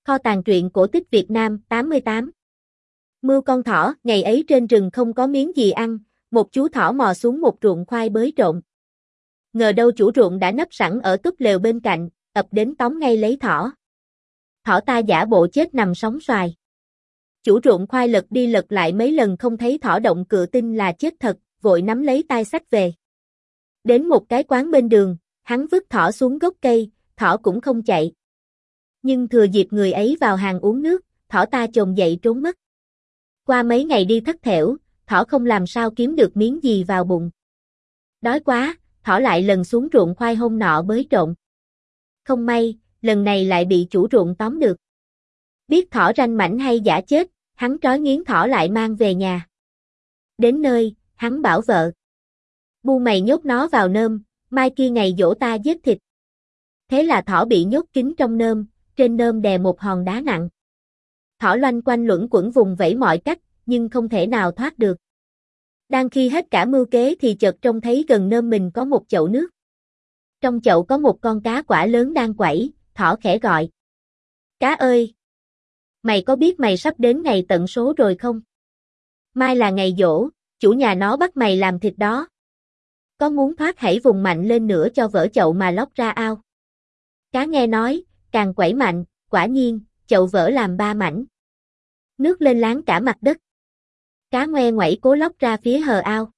Kho tàng truyện cổ tích Việt Nam 88. Mưu con thỏ, ngày ấy trên rừng không có miếng gì ăn, một chú thỏ mò xuống một ruộng khoai bới trộn. Ngờ đâu chủ ruộng đã nấp sẵn ở túp lều bên cạnh, ập đến tóm ngay lấy thỏ. Thỏ ta giả bộ chết nằm sóng xoài. Chủ ruộng khoai lật đi lật lại mấy lần không thấy thỏ động cựa tin là chết thật, vội nắm lấy tai xách về. Đến một cái quán bên đường, hắn vứt thỏ xuống gốc cây, thỏ cũng không chạy. Nhưng thừa dịp người ấy vào hàng uống nước, thỏ ta chồm dậy trốn mất. Qua mấy ngày đi thất thểu, thỏ không làm sao kiếm được miếng gì vào bụng. Đói quá, thỏ lại lần xuống ruộng khoai hôm nọ bới trộn. Không may, lần này lại bị chủ ruộng tóm được. Biết thỏ ranh mảnh hay giả chết, hắn trói nghiến thỏ lại mang về nhà. Đến nơi, hắn bảo vợ: bu mày nhốt nó vào nơm, mai kia ngày giỗ ta giết thịt. Thế là thỏ bị nhốt kín trong nơm, trên nơm đè một hòn đá nặng. Thỏ loanh quanh luẩn quẩn vùng vẫy mọi cách, nhưng không thể nào thoát được. Đang khi hết cả mưu kế thì chợt trông thấy gần nơm mình có một chậu nước. Trong chậu có một con cá quả lớn đang quẩy, thỏ khẽ gọi: cá ơi! Mày có biết mày sắp đến ngày tận số rồi không? Mai là ngày giỗ, chủ nhà nó bắt mày làm thịt đó. Có muốn thoát hãy vùng mạnh lên nữa cho vỡ chậu mà lóc ra ao. Cá nghe nói, càng quẩy mạnh, quả nhiên, chậu vỡ làm 3 mảnh. Nước lên láng cả mặt đất. Cá ngoe ngoẩy cố lóc ra phía hờ ao.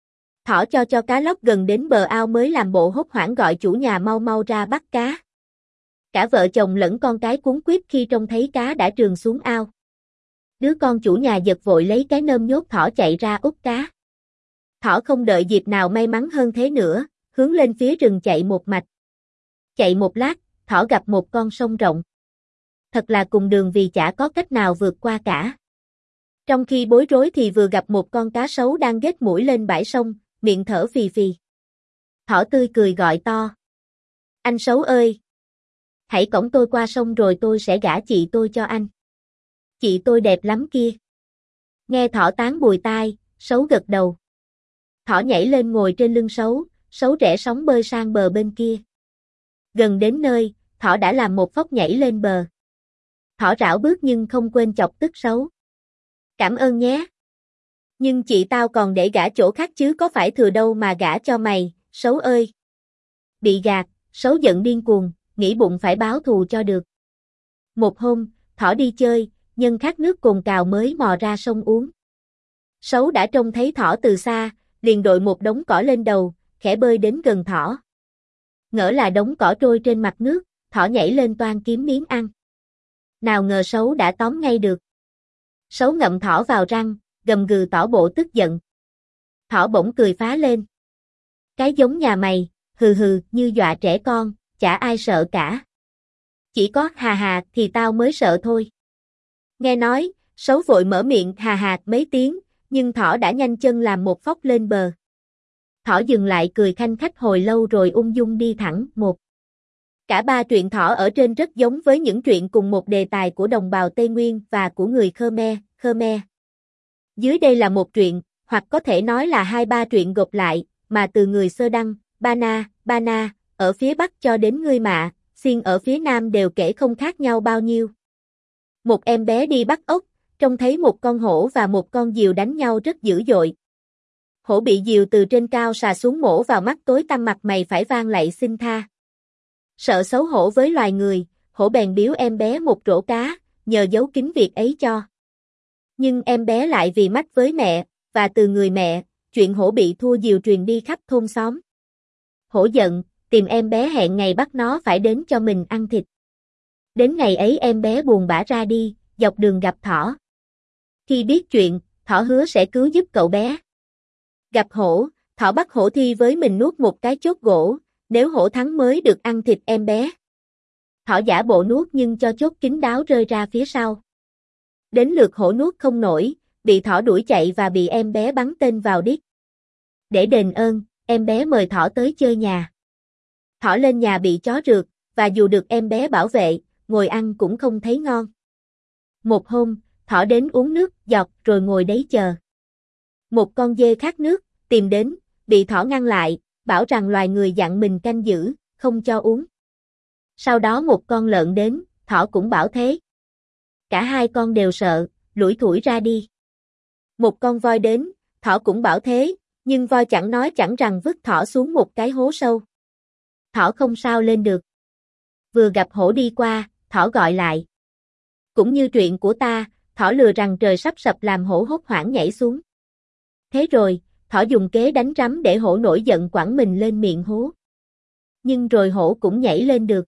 Thỏ cho cá lóc gần đến bờ ao mới làm bộ hốt hoảng gọi chủ nhà mau mau ra bắt cá. Cả vợ chồng lẫn con cái cuống quýt khi trông thấy cá đã trườn xuống ao. Đứa con chủ nhà giật vội lấy cái nơm nhốt thỏ chạy ra úp cá. Thỏ không đợi dịp nào may mắn hơn thế nữa, hướng lên phía rừng chạy một mạch. Chạy một lát, thỏ gặp một con sông rộng. Thật là cùng đường vì chả có cách nào vượt qua cả. Trong khi bối rối thì vừa gặp một con cá sấu đang ghét mũi lên bãi sông, miệng thở phì phì. Thỏ tươi cười gọi to: anh sấu ơi! Hãy cõng tôi qua sông rồi tôi sẽ gả chị tôi cho anh. Chị tôi đẹp lắm kia. Nghe thỏ tán bùi tai, sấu gật đầu. Thỏ nhảy lên ngồi trên lưng sấu, sấu rẽ sóng bơi sang bờ bên kia. Gần đến nơi, thỏ đã làm một phóc nhảy lên bờ. Thỏ rảo bước nhưng không quên chọc tức sấu. Cảm ơn nhé. Nhưng chị tao còn để gả chỗ khác chứ có phải thừa đâu mà gả cho mày, sấu ơi. Bị gạt, sấu giận điên cuồng, nghĩ bụng phải báo thù cho được. Một hôm, thỏ đi chơi, nhân khát nước cồn cào mới mò ra sông uống. Sấu đã trông thấy thỏ từ xa, liền đội một đống cỏ lên đầu, khẽ bơi đến gần thỏ. Ngỡ là đống cỏ trôi trên mặt nước, thỏ nhảy lên toan kiếm miếng ăn. Nào ngờ sấu đã tóm ngay được. Sấu ngậm thỏ vào răng, gầm gừ tỏ bộ tức giận. Thỏ bỗng cười phá lên. Cái giống nhà mày, hừ hừ như dọa trẻ con, chả ai sợ cả. Chỉ có hà hà thì tao mới sợ thôi. Nghe nói, sấu vội mở miệng hà hà mấy tiếng, nhưng thỏ đã nhanh chân làm một phóc lên bờ. Thỏ dừng lại cười khanh khách hồi lâu rồi ung dung đi thẳng một. Cả 3 truyện thỏ ở trên rất giống với những truyện cùng một đề tài của đồng bào Tây Nguyên và của người Khmer. Dưới đây là một truyện, hoặc có thể nói là 2-3 truyện gộp lại, mà từ người Sơ Đăng, Bana, ở phía Bắc cho đến người Mạ, Xiên ở phía Nam đều kể không khác nhau bao nhiêu. Một em bé đi bắt ốc, trông thấy một con hổ và một con diều đánh nhau rất dữ dội. Hổ bị diều từ trên cao sà xuống mổ vào mắt tối tăm mặt mày phải vang lạy xin tha. Sợ xấu hổ với loài người, hổ bèn biếu em bé một rổ cá, nhờ giấu kín việc ấy cho. Nhưng em bé lại vì mách với mẹ, và từ người mẹ, chuyện hổ bị thua diều truyền đi khắp thôn xóm. Hổ giận, tìm em bé hẹn ngày bắt nó phải đến cho mình ăn thịt. Đến ngày ấy em bé buồn bã ra đi, dọc đường gặp thỏ. Khi biết chuyện, thỏ hứa sẽ cứu giúp cậu bé. Gặp hổ, thỏ bắt hổ thi với mình nuốt một cái chốt gỗ, nếu hổ thắng mới được ăn thịt em bé. Thỏ giả bộ nuốt nhưng cho chốt kín đáo rơi ra phía sau. Đến lượt hổ nuốt không nổi, bị thỏ đuổi chạy và bị em bé bắn tên vào đít. Để đền ơn, em bé mời thỏ tới chơi nhà. Thỏ lên nhà bị chó rượt, và dù được em bé bảo vệ, ngồi ăn cũng không thấy ngon. Một hôm, thỏ đến uống nước giọt rồi ngồi đấy chờ. Một con dê khát nước, tìm đến, bị thỏ ngăn lại, bảo rằng loài người dặn mình canh giữ, không cho uống. Sau đó một con lợn đến, thỏ cũng bảo thế. Cả hai con đều sợ, lủi thủi ra đi. Một con voi đến, thỏ cũng bảo thế, nhưng voi chẳng nói chẳng rằng vứt thỏ xuống một cái hố sâu. Thỏ không sao lên được. Vừa gặp hổ đi qua, thỏ gọi lại. Cũng như truyện của ta, thỏ lừa rằng trời sắp sập làm hổ hốt hoảng nhảy xuống. Thế rồi, thỏ dùng kế đánh rắm để hổ nổi giận quẳng mình lên miệng hố. Nhưng rồi hổ cũng nhảy lên được.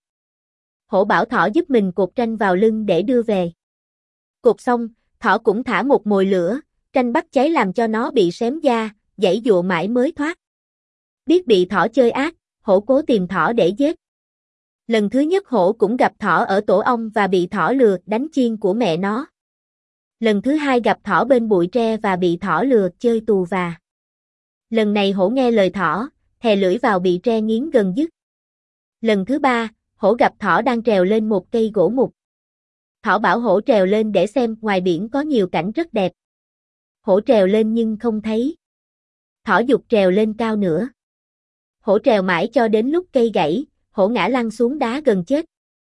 Hổ bảo thỏ giúp mình cột tranh vào lưng để đưa về. Cột xong, thỏ cũng thả một mồi lửa, tranh bắt cháy làm cho nó bị xém da, giãy giụa mãi mới thoát. Biết bị thỏ chơi ác, hổ cố tìm thỏ để giết. Lần thứ nhất hổ cũng gặp thỏ ở tổ ong và bị thỏ lừa đánh chiên của mẹ nó. Lần thứ hai gặp thỏ bên bụi tre và bị thỏ lừa chơi tù và. Lần này hổ nghe lời thỏ, thè lưỡi vào bị tre nghiến gần dứt. Lần thứ ba, hổ gặp thỏ đang trèo lên một cây gỗ mục. Thỏ bảo hổ trèo lên để xem ngoài biển có nhiều cảnh rất đẹp. Hổ trèo lên nhưng không thấy. Thỏ giục trèo lên cao nữa. Hổ trèo mãi cho đến lúc cây gãy, hổ ngã lăn xuống đá gần chết.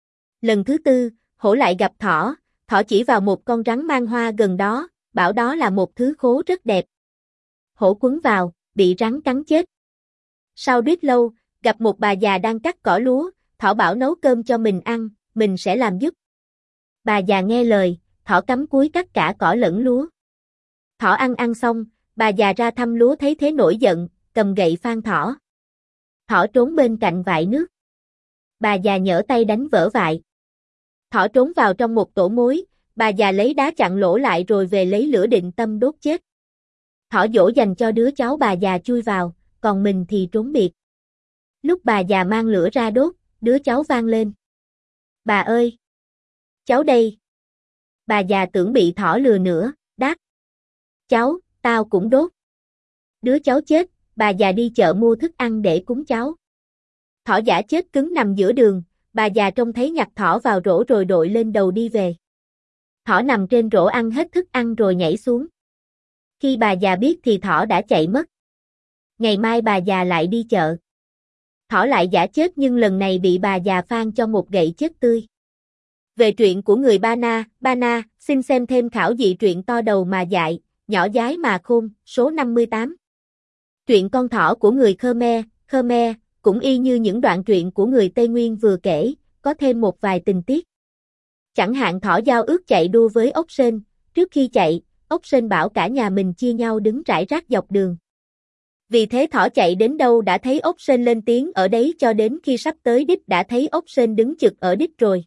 Lần thứ tư, hổ lại gặp thỏ, thỏ chỉ vào một con rắn mang hoa gần đó, bảo đó là một thứ khố rất đẹp. Hổ quấn vào, bị rắn cắn chết. Sau biết lâu, gặp một bà già đang cắt cỏ lúa, thỏ bảo nấu cơm cho mình ăn, mình sẽ làm giúp. Bà già nghe lời, thỏ cắm cúi cắt cả cỏ lẫn lúa. Thỏ ăn xong, bà già ra thăm lúa thấy thế nổi giận, cầm gậy phang thỏ. Thỏ trốn bên cạnh vại nước. Bà già nhỡ tay đánh vỡ vại. Thỏ trốn vào trong một tổ mối, bà già lấy đá chặn lỗ lại rồi về lấy lửa định tâm đốt chết. Thỏ dỗ dành cho đứa cháu bà già chui vào, còn mình thì trốn biệt. Lúc bà già mang lửa ra đốt, đứa cháu vang lên. Bà ơi! Cháu đây! Bà già tưởng bị thỏ lừa nữa, đáp. Cháu, tao cũng đốt. Đứa cháu chết, bà già đi chợ mua thức ăn để cúng cháu. Thỏ giả chết cứng nằm giữa đường, bà già trông thấy nhặt thỏ vào rổ rồi đội lên đầu đi về. Thỏ nằm trên rổ ăn hết thức ăn rồi nhảy xuống. Khi bà già biết thì thỏ đã chạy mất. Ngày mai bà già lại đi chợ. Thỏ lại giả chết nhưng lần này bị bà già phang cho một gậy chết tươi. Về truyện của người Ba Na, xin xem thêm khảo dị truyện to đầu mà dại, nhỏ dái mà khôn, số 58. Truyện con thỏ của người Khmer, cũng y như những đoạn truyện của người Tây Nguyên vừa kể, có thêm một vài tình tiết. Chẳng hạn thỏ giao ước chạy đua với ốc sên, trước khi chạy, ốc sên bảo cả nhà mình chia nhau đứng rải rác dọc đường. Vì thế thỏ chạy đến đâu đã thấy ốc sên lên tiếng ở đấy cho đến khi sắp tới đích đã thấy ốc sên đứng chực ở đích rồi.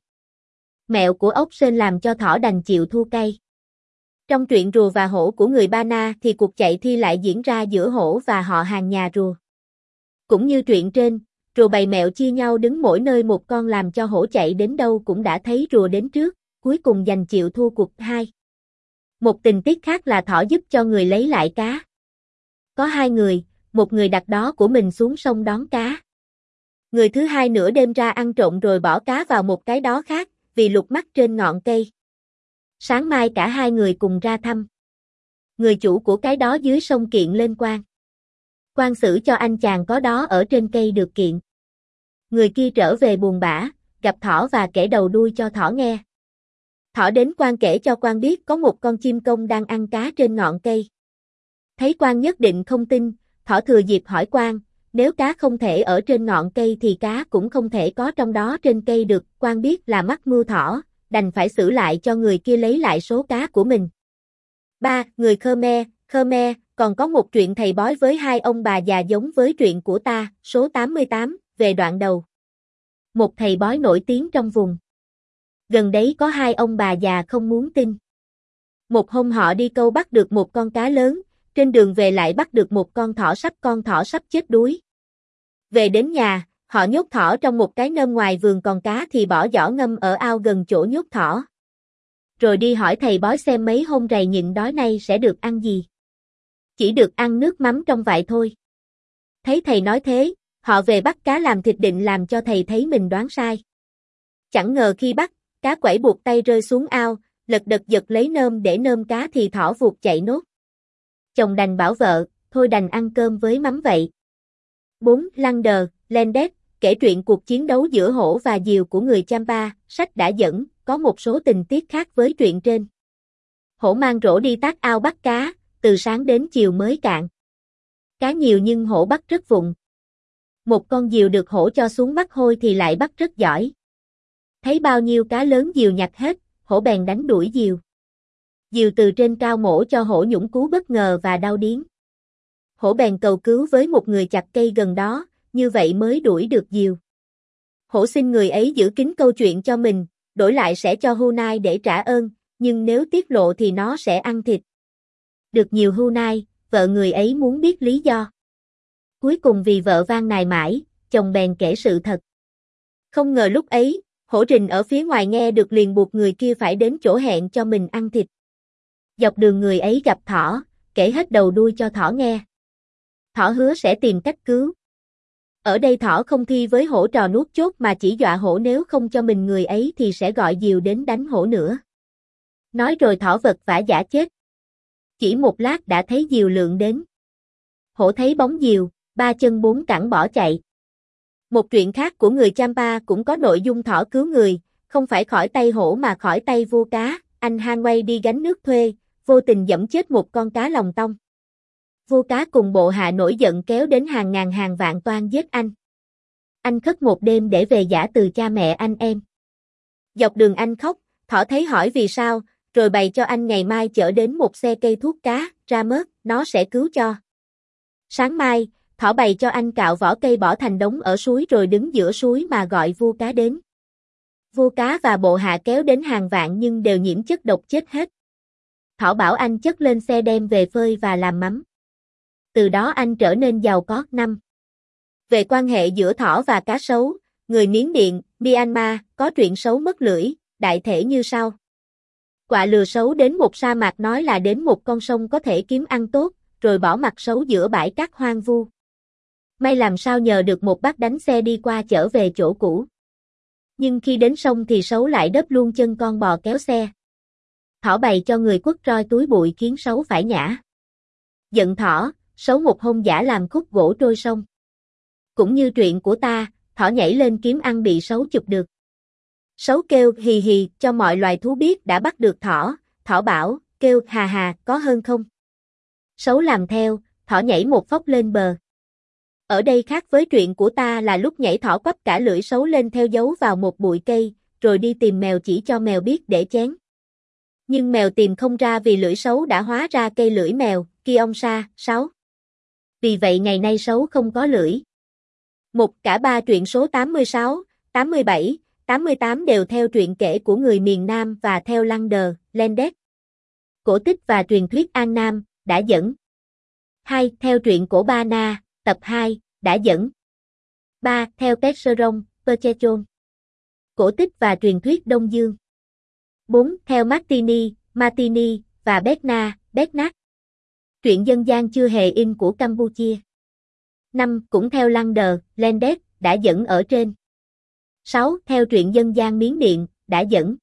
Mẹo của ốc sên làm cho thỏ đành chịu thua cay. Trong truyện Rùa và Hổ của người Ba Na thì cuộc chạy thi lại diễn ra giữa hổ và họ hàng nhà rùa. Cũng như truyện trên, rùa bày mẹo chia nhau đứng mỗi nơi một con làm cho hổ chạy đến đâu cũng đã thấy rùa đến trước, cuối cùng giành chịu thua cuộc 2. Một tình tiết khác là thỏ giúp cho người lấy lại cá. Có hai người, một người đặt đó của mình xuống sông đón cá. Người thứ hai nửa đêm ra ăn trộm rồi bỏ cá vào một cái đó khác, vì lục mắc trên ngọn cây. Sáng mai cả hai người cùng ra thăm. Người chủ của cái đó dưới sông kiện lên quan. Quan xử cho anh chàng có đó ở trên cây được kiện. Người kia trở về buồn bã, gặp thỏ và kể đầu đuôi cho thỏ nghe. Thỏ đến quan kể cho quan biết có một con chim công đang ăn cá trên ngọn cây. Thấy quan nhất định không tin, thỏ thừa dịp hỏi quan, nếu cá không thể ở trên ngọn cây thì cá cũng không thể có trong đó trên cây được. Quan biết là mắc mưu thỏ, đành phải xử lại cho người kia lấy lại số cá của mình. 3. Người Khmer, còn có một chuyện thầy bói với hai ông bà già giống với truyện của ta, số 88, về đoạn đầu. Một thầy bói nổi tiếng trong vùng. Gần đấy có hai ông bà già không muốn tin. Một hôm họ đi câu bắt được một con cá lớn, trên đường về lại bắt được một con thỏ sắp chết đuối. Về đến nhà, họ nhốt thỏ trong một cái nơm ngoài vườn còn cá thì bỏ giỏ ngâm ở ao gần chỗ nhốt thỏ. Rồi đi hỏi thầy bói xem mấy hôm rày nhịn đói nay sẽ được ăn gì. Chỉ được ăn nước mắm trong vại thôi. Thấy thầy nói thế, họ về bắt cá làm thịt định làm cho thầy thấy mình đoán sai. Chẳng ngờ khi bắt, cá quẩy buộc tay rơi xuống ao, lật đật giật lấy nơm để nơm cá thì thỏ vụt chạy nốt. Chồng đành bảo vợ, thôi đành ăn cơm với mắm vậy. 4. Landes, kể chuyện cuộc chiến đấu giữa hổ và diều của người Champa, sách đã dẫn, có một số tình tiết khác với truyện trên. Hổ mang rổ đi tác ao bắt cá, từ sáng đến chiều mới cạn. Cá nhiều nhưng hổ bắt rất vụng. Một con diều được hổ cho xuống bắt hôi thì lại bắt rất giỏi. Thấy bao nhiêu cá lớn diều nhặt hết, hổ bèn đánh đuổi diều. Diều từ trên cao mổ cho hổ nhũng cú bất ngờ và đau điếng. Hổ bèn cầu cứu với một người chặt cây gần đó, như vậy mới đuổi được diều. Hổ xin người ấy giữ kín câu chuyện cho mình, đổi lại sẽ cho Hunai để trả ơn, nhưng nếu tiết lộ thì nó sẽ ăn thịt. Được nhiều Hunai, vợ người ấy muốn biết lý do. Cuối cùng vì vợ van nài mãi, chồng bèn kể sự thật. Không ngờ lúc ấy, hổ rình ở phía ngoài nghe được liền buộc người kia phải đến chỗ hẹn cho mình ăn thịt. Dọc đường người ấy gặp thỏ, kể hết đầu đuôi cho thỏ nghe. Thỏ hứa sẽ tìm cách cứu. Ở đây thỏ không thi với hổ trò nuốt chốt mà chỉ dọa hổ nếu không cho mình người ấy thì sẽ gọi diều đến đánh hổ nữa. Nói rồi thỏ vật vã giả chết. Chỉ một lát đã thấy diều lượn đến. Hổ thấy bóng diều, ba chân bốn cẳng bỏ chạy. Một truyện khác của người Champa cũng có nội dung thỏ cứu người, không phải khỏi tay hổ mà khỏi tay vua cá. Anh Hanway đi gánh nước thuê, vô tình giẫm chết một con cá lòng tông. Vua cá cùng bộ hạ nổi giận kéo đến hàng ngàn hàng vạn toan giết anh. Anh khất một đêm để về giã từ cha mẹ anh em. Dọc đường anh khóc, thỏ thấy hỏi vì sao, rồi bày cho anh ngày mai chở đến một xe cây thuốc cá, ra mớt, nó sẽ cứu cho. Sáng mai, thỏ bày cho anh cạo vỏ cây bỏ thành đống ở suối rồi đứng giữa suối mà gọi vua cá đến. Vua cá và bộ hạ kéo đến hàng vạn nhưng đều nhiễm chất độc chết hết. Thỏ bảo anh chất lên xe đem về phơi và làm mắm. Từ đó anh trở nên giàu có. 5. Về quan hệ giữa thỏ và cá sấu, người Miến Điện, Myanmar, có truyện sấu mất lưỡi, đại thể như sau. Quạ lừa sấu đến một sa mạc nói là đến một con sông có thể kiếm ăn tốt, rồi bỏ mặt sấu giữa bãi cát hoang vu. May làm sao nhờ được một bác đánh xe đi qua chở về chỗ cũ. Nhưng khi đến sông thì sấu lại đớp luôn chân con bò kéo xe. Thỏ bày cho người quất roi túi bụi khiến sấu phải nhả. Giận thỏ, sấu một hôm giả làm khúc gỗ trôi sông. Cũng như truyện của ta, thỏ nhảy lên kiếm ăn bị sấu chụp được. Sấu kêu hì hì cho mọi loài thú biết đã bắt được thỏ, thỏ bảo, kêu hà hà có hơn không? Sấu làm theo, thỏ nhảy một phóc lên bờ. Ở đây khác với truyện của ta là lúc nhảy thỏ quắp cả lưỡi sấu lên theo dấu vào một bụi cây, rồi đi tìm mèo chỉ cho mèo biết để chén. Nhưng mèo tìm không ra vì lưỡi sấu đã hóa ra cây lưỡi mèo, kia ông sa, 6. Vì vậy ngày nay sấu không có lưỡi. Một cả ba truyện số 86, 87, 88 đều theo truyện kể của người miền Nam và theo Lander, Landet. Cổ tích và truyền thuyết An Nam, đã dẫn. 2. Theo truyện cổ Ba Na, tập 2, đã dẫn. 3. Theo Percheron, Perchechon. Cổ tích và truyền thuyết Đông Dương. 4. Theo Martini, Martini, và Betna, Betnat. Truyện dân gian chưa hề in của Campuchia. 5. Cũng theo Lander, Landet, đã dẫn ở trên. 6. Theo truyện dân gian Miến Điện, đã dẫn.